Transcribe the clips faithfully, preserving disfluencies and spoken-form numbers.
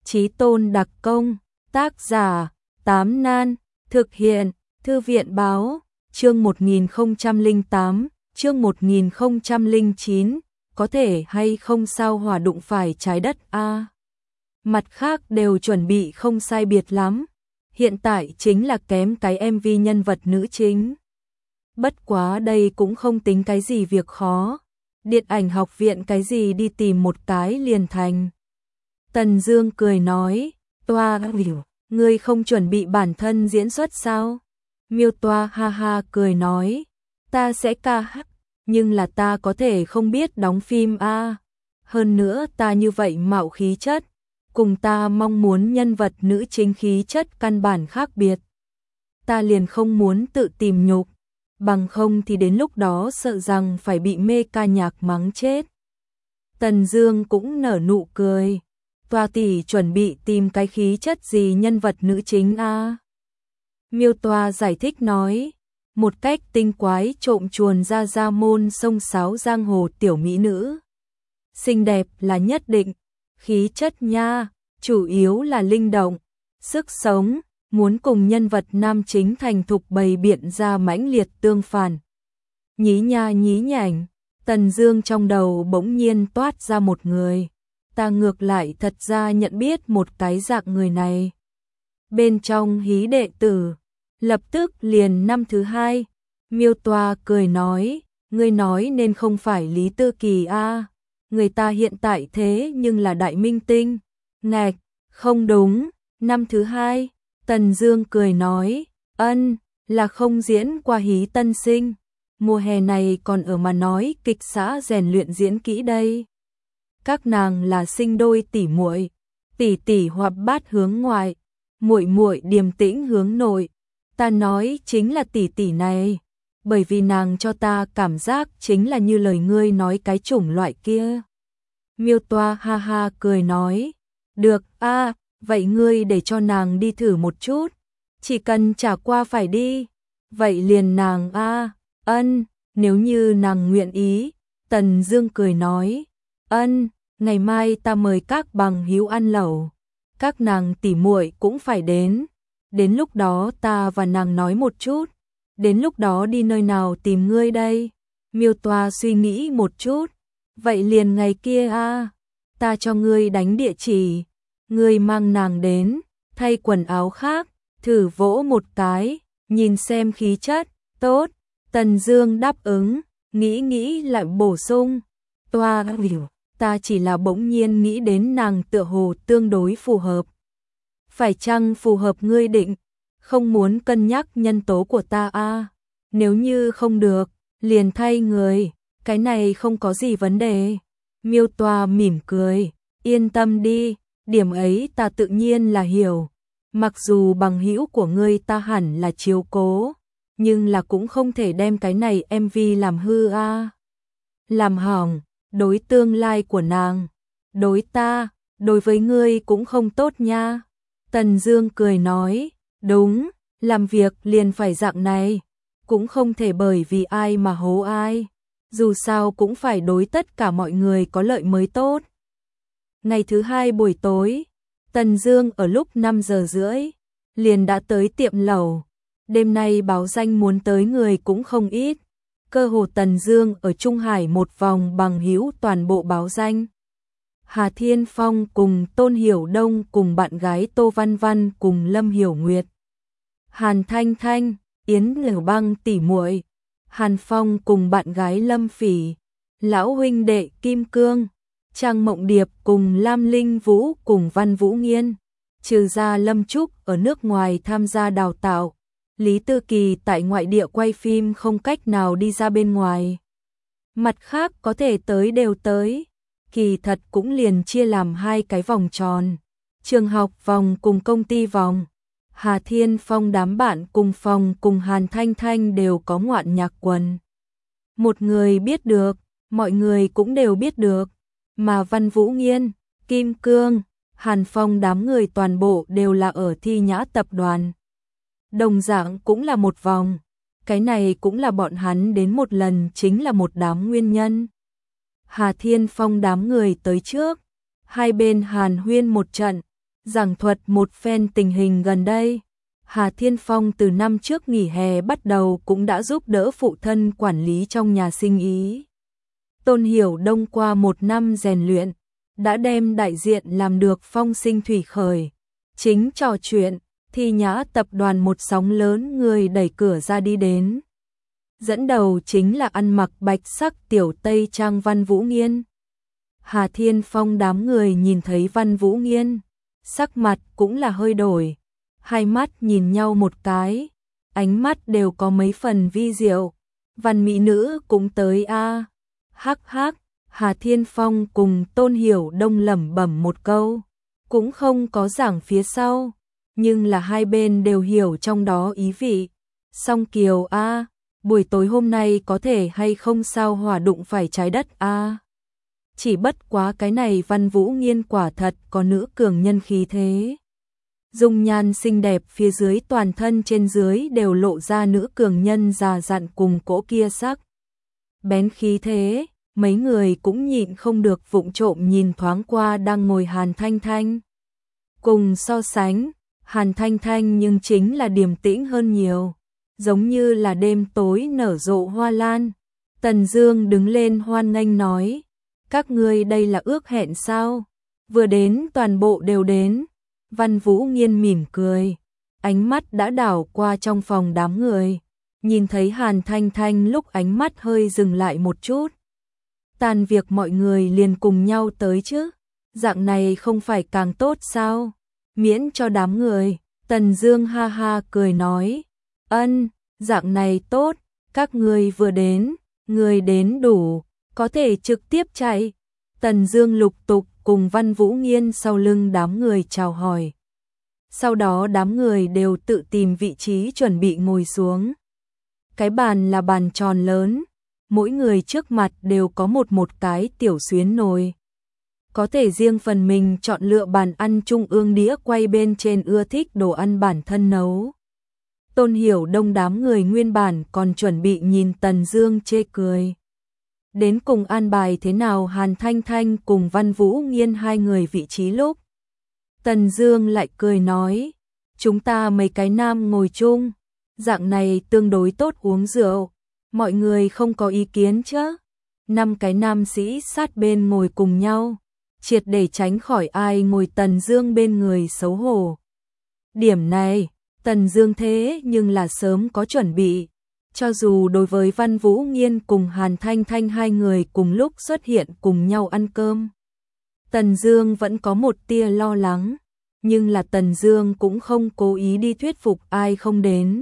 Chí tôn đặc công, tác giả, Tám Nan, thực hiện, Thư viện báo, chương một nghìn không trăm lẻ tám, chương một nghìn không trăm lẻ chín, có thể hay không sao hỏa đụng phải trái đất a. À, mặt khác đều chuẩn bị không sai biệt lắm, hiện tại chính là kém cái em vê nhân vật nữ chính. Bất quá đây cũng không tính cái gì việc khó, điện ảnh học viện cái gì đi tìm một cái liền thành. Tần Dương cười nói, toa hiểu, ngươi không chuẩn bị bản thân diễn xuất sao? Miêu Toa ha ha cười nói, ta sẽ ca hát, nhưng là ta có thể không biết đóng phim a. À. Hơn nữa ta như vậy mạo khí chất, cùng ta mong muốn nhân vật nữ chính khí chất căn bản khác biệt. Ta liền không muốn tự tìm nhục, bằng không thì đến lúc đó sợ rằng phải bị mê ca nhạc mắng chết. Tần Dương cũng nở nụ cười, Toa tỷ chuẩn bị tìm cái khí chất gì nhân vật nữ chính a? À? Miêu Toa giải thích nói, một cách tinh quái trộm chuồn ra ra môn sông sáo giang hồ tiểu mỹ nữ. Xinh đẹp là nhất định, khí chất nha, chủ yếu là linh động, sức sống, muốn cùng nhân vật nam chính thành thục bày biện ra mãnh liệt tương phản. Nhí nha nhí nhảnh, Tần Dương trong đầu bỗng nhiên toát ra một người, ta ngược lại thật ra nhận biết một cái dạng người này. Bên trong hí đệ tử, lập tức liền năm thứ hai, Miêu Toa cười nói, ngươi nói nên không phải Lý Tư Kỳ a, à, người ta hiện tại thế nhưng là đại minh tinh. Ngạch, không đúng, năm thứ hai, Tần Dương cười nói, ân, là không diễn qua hí tân sinh, mùa hè này còn ở mà nói kịch xã rèn luyện diễn kỹ đây. Các nàng là sinh đôi tỷ muội, tỷ tỷ hoạt bát hướng ngoại, muội muội điềm tĩnh hướng nội. Ta nói chính là tỷ tỷ này, bởi vì nàng cho ta cảm giác chính là như lời ngươi nói cái chủng loại kia. Miêu Toa ha ha cười nói, được a, à, vậy ngươi để cho nàng đi thử một chút, chỉ cần trả qua phải đi. Vậy liền nàng a, à, ân, nếu như nàng nguyện ý. Tần Dương cười nói, ân, ngày mai ta mời các bằng hữu ăn lẩu, các nàng tỷ muội cũng phải đến. Đến lúc đó ta và nàng nói một chút, đến lúc đó đi nơi nào tìm ngươi đây? Miêu Toa suy nghĩ một chút, vậy liền ngày kia a, à, ta cho ngươi đánh địa chỉ, ngươi mang nàng đến, thay quần áo khác, thử vỗ một cái, nhìn xem khí chất, tốt. Tần Dương đáp ứng, nghĩ nghĩ lại bổ sung, Toa hiểu, ta chỉ là bỗng nhiên nghĩ đến nàng tựa hồ tương đối phù hợp. Phải chăng phù hợp ngươi định, không muốn cân nhắc nhân tố của ta a, à? Nếu như không được, liền thay người, cái này không có gì vấn đề. Miêu Toa mỉm cười, yên tâm đi, điểm ấy ta tự nhiên là hiểu. Mặc dù bằng hữu của ngươi ta hẳn là chiếu cố, nhưng là cũng không thể đem cái này em vê làm hư a, à? Làm hỏng, đối tương lai của nàng, đối ta, đối với ngươi cũng không tốt nha. Tần Dương cười nói, đúng, làm việc liền phải dạng này, cũng không thể bởi vì ai mà hố ai, dù sao cũng phải đối tất cả mọi người có lợi mới tốt. Ngày thứ hai buổi tối, Tần Dương ở lúc năm giờ rưỡi liền đã tới tiệm lẩu. Đêm nay báo danh muốn tới người cũng không ít, cơ hồ Tần Dương ở Trung Hải một vòng bằng hữu toàn bộ báo danh. Hà Thiên Phong cùng Tôn Hiểu Đông cùng bạn gái Tô Văn Văn cùng Lâm Hiểu Nguyệt, Hàn Thanh Thanh, Yến Lửa Băng tỷ muội, Hàn Phong cùng bạn gái Lâm Phỉ, lão huynh đệ Kim Cương, Trang Mộng Điệp cùng Lam Linh Vũ cùng Văn Vũ Nghiên, trừ ra Lâm Trúc ở nước ngoài tham gia đào tạo, Lý Tư Kỳ tại ngoại địa quay phim không cách nào đi ra bên ngoài. Mặt khác có thể tới đều tới. Kỳ thật cũng liền chia làm hai cái vòng tròn, trường học vòng cùng công ty vòng. Hà Thiên Phong đám bạn cùng phòng cùng Hàn Thanh Thanh đều có ngoạn nhạc quần. Một người biết được, mọi người cũng đều biết được, mà Văn Vũ Nghiên, Kim Cương, Hàn Phong đám người toàn bộ đều là ở Thi Nhã tập đoàn. Đồng dạng cũng là một vòng, cái này cũng là bọn hắn đến một lần chính là một đám nguyên nhân. Hà Thiên Phong đám người tới trước, hai bên hàn huyên một trận, giảng thuật một phen tình hình gần đây. Hà Thiên Phong từ năm trước nghỉ hè bắt đầu cũng đã giúp đỡ phụ thân quản lý trong nhà sinh ý. Tôn Hiểu Đông qua một năm rèn luyện, đã đem đại diện làm được phong sinh thủy khởi. Chính trò chuyện, thì nhã tập đoàn một sóng lớn người đẩy cửa ra đi đến. Dẫn đầu chính là ăn mặc bạch sắc tiểu tây trang Văn Vũ Nghiên. Hà Thiên Phong đám người nhìn thấy Văn Vũ Nghiên, sắc mặt cũng là hơi đổi. Hai mắt nhìn nhau một cái, ánh mắt đều có mấy phần vi diệu. Văn mỹ nữ cũng tới a. À. Hắc hắc, Hà Thiên Phong cùng Tôn Hiểu Đông lẩm bẩm một câu, cũng không có giảng phía sau, nhưng là hai bên đều hiểu trong đó ý vị. Song Kiều a, à, buổi tối hôm nay có thể hay không sao hỏa đụng phải trái đất a. À. Chỉ bất quá cái này Văn Vũ Nghiên quả thật có nữ cường nhân khí thế. Dung nhan xinh đẹp phía dưới toàn thân trên dưới đều lộ ra nữ cường nhân già dặn cùng cỗ kia sắc. Bén khí thế, mấy người cũng nhịn không được vụng trộm nhìn thoáng qua đang ngồi Hàn Thanh Thanh. Cùng so sánh, Hàn Thanh Thanh nhưng chính là điềm tĩnh hơn nhiều, giống như là đêm tối nở rộ hoa lan. Tần Dương đứng lên hoan nghênh nói, các ngươi đây là ước hẹn sao? Vừa đến toàn bộ đều đến. Văn Vũ Nghiên mỉm cười, ánh mắt đã đảo qua trong phòng đám người, nhìn thấy Hàn Thanh Thanh lúc ánh mắt hơi dừng lại một chút. Tan việc mọi người liền cùng nhau tới chứ, dạng này không phải càng tốt sao? Miễn cho đám người. Tần Dương ha ha cười nói, ân, dạng này tốt, các ngươi vừa đến, người đến đủ, có thể trực tiếp chạy. Tần Dương lục tục cùng Văn Vũ Nghiên sau lưng đám người chào hỏi. Sau đó đám người đều tự tìm vị trí chuẩn bị ngồi xuống. Cái bàn là bàn tròn lớn, mỗi người trước mặt đều có một một cái tiểu xuyến nồi. Có thể riêng phần mình chọn lựa bàn ăn trung ương đĩa quay bên trên ưa thích đồ ăn bản thân nấu. Tôn Hiểu Đông đám người nguyên bản còn chuẩn bị nhìn Tần Dương chê cười. Đến cùng an bài thế nào Hàn Thanh Thanh cùng Văn Vũ Nghiên hai người vị trí lúc. Tần Dương lại cười nói, chúng ta mấy cái nam ngồi chung, dạng này tương đối tốt uống rượu, mọi người không có ý kiến chứ? Năm cái nam sĩ sát bên ngồi cùng nhau, triệt để tránh khỏi ai ngồi Tần Dương bên người xấu hổ. Điểm này, Tần Dương thế nhưng là sớm có chuẩn bị. Cho dù đối với Văn Vũ Nghiên cùng Hàn Thanh Thanh hai người cùng lúc xuất hiện cùng nhau ăn cơm, Tần Dương vẫn có một tia lo lắng, nhưng là Tần Dương cũng không cố ý đi thuyết phục ai không đến.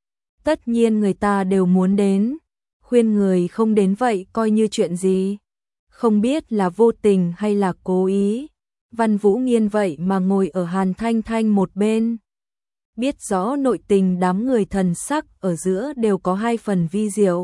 Tất nhiên người ta đều muốn đến, khuyên người không đến vậy coi như chuyện gì. Không biết là vô tình hay là cố ý, Văn Vũ Nghiên vậy mà ngồi ở Hàn Thanh Thanh một bên. Biết rõ nội tình đám người thần sắc ở giữa đều có hai phần vi diệu.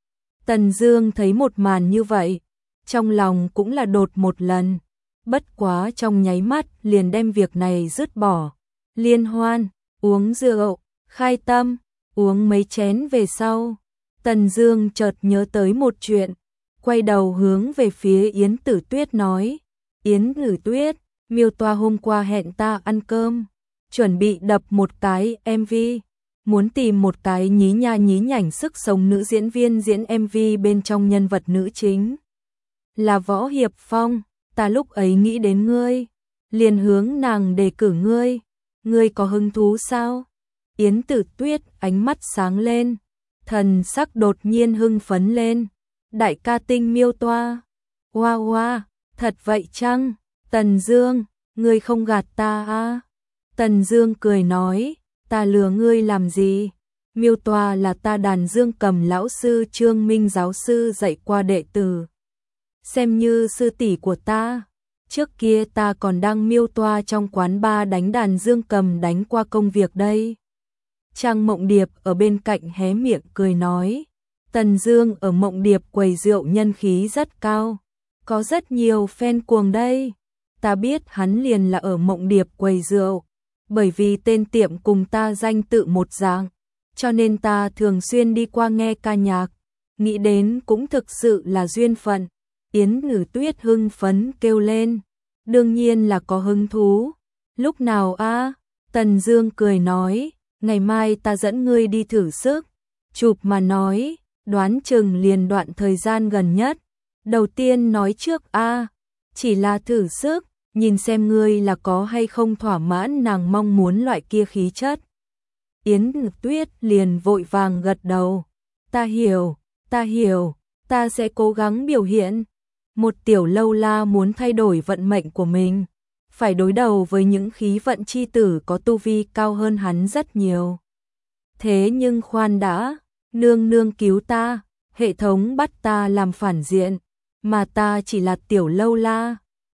Tần Dương thấy một màn như vậy, trong lòng cũng là đột một lần, bất quá trong nháy mắt liền đem việc này dứt bỏ. Liên hoan, uống rượu, khai tâm, uống mấy chén về sau, Tần Dương chợt nhớ tới một chuyện, quay đầu hướng về phía Yến Tử Tuyết nói, Yến Tử Tuyết, Miêu Toa hôm qua hẹn ta ăn cơm, chuẩn bị đập một cái em vê, muốn tìm một cái nhí nha nhí nhảnh sức sống nữ diễn viên diễn em vê bên trong nhân vật nữ chính. Là Võ Hiệp Phong, ta lúc ấy nghĩ đến ngươi, liền hướng nàng đề cử ngươi, ngươi có hứng thú sao? Yến Tử Tuyết ánh mắt sáng lên, thần sắc đột nhiên hưng phấn lên, đại ca tinh Miêu Toa, hoa hoa, thật vậy chăng? Tần Dương, ngươi không gạt ta à? Tần Dương cười nói, ta lừa ngươi làm gì? Miêu Toa là ta đàn dương cầm lão sư Trương Minh giáo sư dạy qua đệ tử, xem như sư tỷ của ta. Trước kia ta còn đang Miêu Toa trong quán bar đánh đàn dương cầm đánh qua công việc đây. Trang Mộng Điệp ở bên cạnh hé miệng cười nói, Tần Dương ở Mộng Điệp quầy rượu nhân khí rất cao, có rất nhiều fan cuồng đây. Ta biết hắn liền là ở Mộng Điệp quầy rượu, bởi vì tên tiệm cùng ta danh tự một dạng, cho nên ta thường xuyên đi qua nghe ca nhạc, nghĩ đến cũng thực sự là duyên phận. Yến Tử Tuyết hưng phấn kêu lên, đương nhiên là có hứng thú, Lúc nào a? Tần Dương cười nói, ngày mai ta dẫn ngươi đi thử sức. Chụp mà nói, đoán chừng liền đoạn thời gian gần nhất. Đầu tiên nói trước a, chỉ là thử sức, nhìn xem ngươi là có hay không thỏa mãn nàng mong muốn loại kia khí chất. Yến Tuyết liền vội vàng gật đầu. Ta hiểu, ta hiểu, ta sẽ cố gắng biểu hiện. Một tiểu lâu la muốn thay đổi vận mệnh của mình, phải đối đầu với những khí vận chi tử có tu vi cao hơn hắn rất nhiều. Thế nhưng khoan đã, nương nương cứu ta, hệ thống bắt ta làm phản diện, mà ta chỉ là tiểu lâu la.